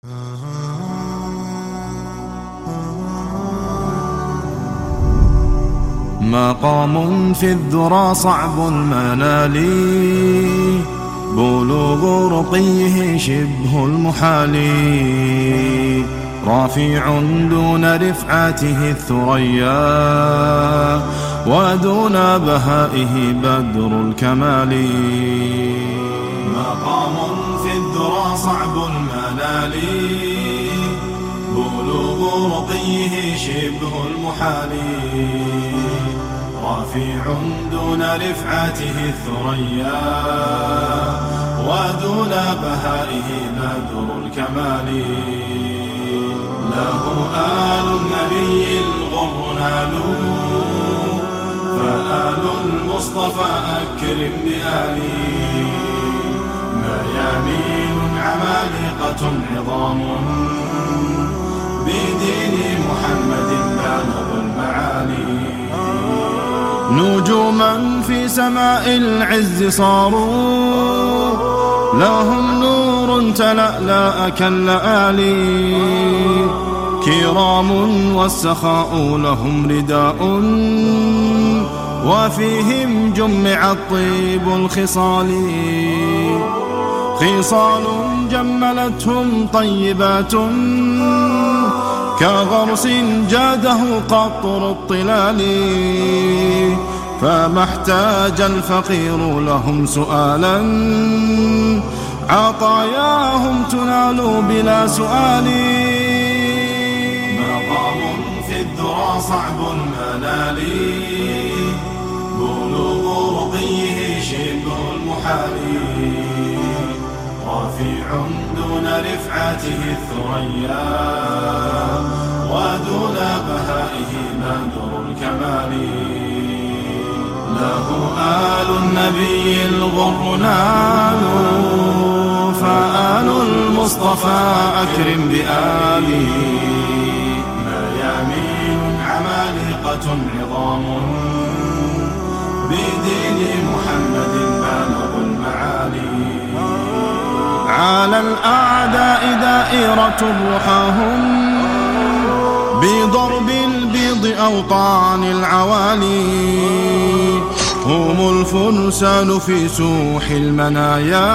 مقام في الذرى صعب المنال، بلوغ رقيه شبه المحال، رافع دون رفعته الثريا، ودون بهائه بدر الكمال. مقام في الذرى صعب المنال، بلوغ رقيه شبه المحال، رافع دون رفعته الثريا، ودون بهائه بدر الكمال. له آل النبي الغر نالوا، فآل المصطفى أكرم بآله، ميامين عمالقة عظام، بدين محمد بالغ المعالي. نجوما في سماء العز صاروا، لهم نور تلألأ كاللآلي، كرام والسخاء لهم رداء، وفيهم جمع الطيب الخصال، خصال جملتهم طيبات، كغرس جاده قطر الطلال، فما احتاج الفقير لهم سؤالا، عطاياهم تنال بلا سؤال. مقام في الذرى صعب المنال، بلوغ رقيه شبه المحال، رافع دون رفعته الثريا، ودون بهائه بدر الكمال. له آل النبي الغر نالوا، فآل المصطفى أكرم بآله، ميامين عمالقة عظام، بدين محمد بالغ المعالي. على الأعداء دائرة رحاهم، بضرب البيض أوطان العوالي، هم الفرسان في سوح المنايا،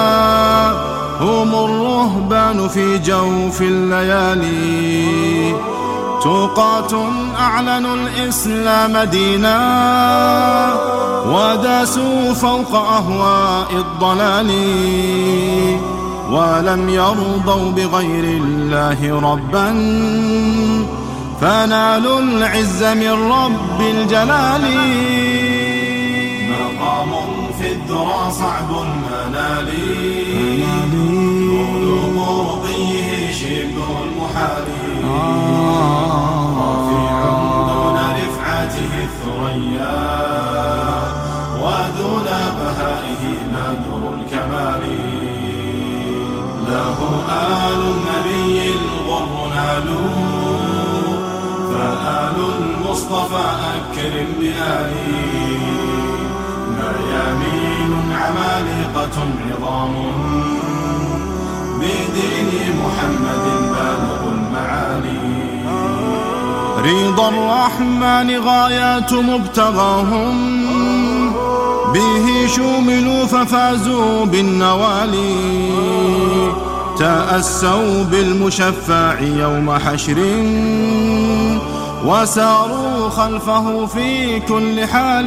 هم الرهبان في جوف الليالي، تقاة أعلنوا الإسلام دينا، وداسوا فوق أهواء الضلال، ولم يرضوا بغير الله ربا، فنالوا العز من رب الجلال. مقام في الذرى صعب المنال، بلوغ رقيه شبه المحال، رافع دون رفعته الثريا، ودون بهائه بدر الكمال. له آل النبي الغر نالوا، فآل المصطفى أكرم بآله، ميامين عمالقة عظام، بدين محمد بالغ المعالي. رضا الرحمن غايات مبتغاهم، به شوملوا ففازوا بالنوالي، تأسوا بالمشفع يوم حشر، وساروا خلفه في كل حال.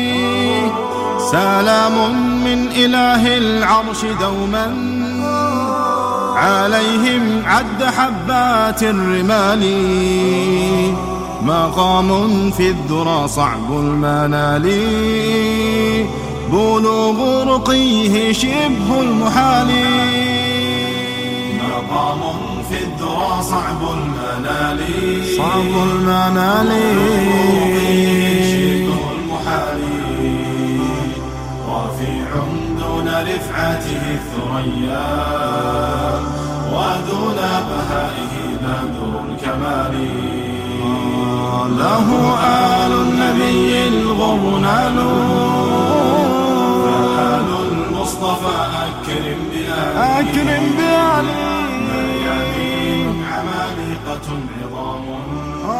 سلام من إله العرش دوما، عليهم عد حبات الرمال. مقام في الذرى صعب المنال، بلوغ رقيه شبه المحال. مقام في الذرى صعب المنال، صعب المنال، شبه المحال، رافع دون رفعته الثريا، ودون بهائه بدر الكمال. له آل النبي الغر نالوا، فآل المصطفى أكرم بآله، ميامين عمالقة عظام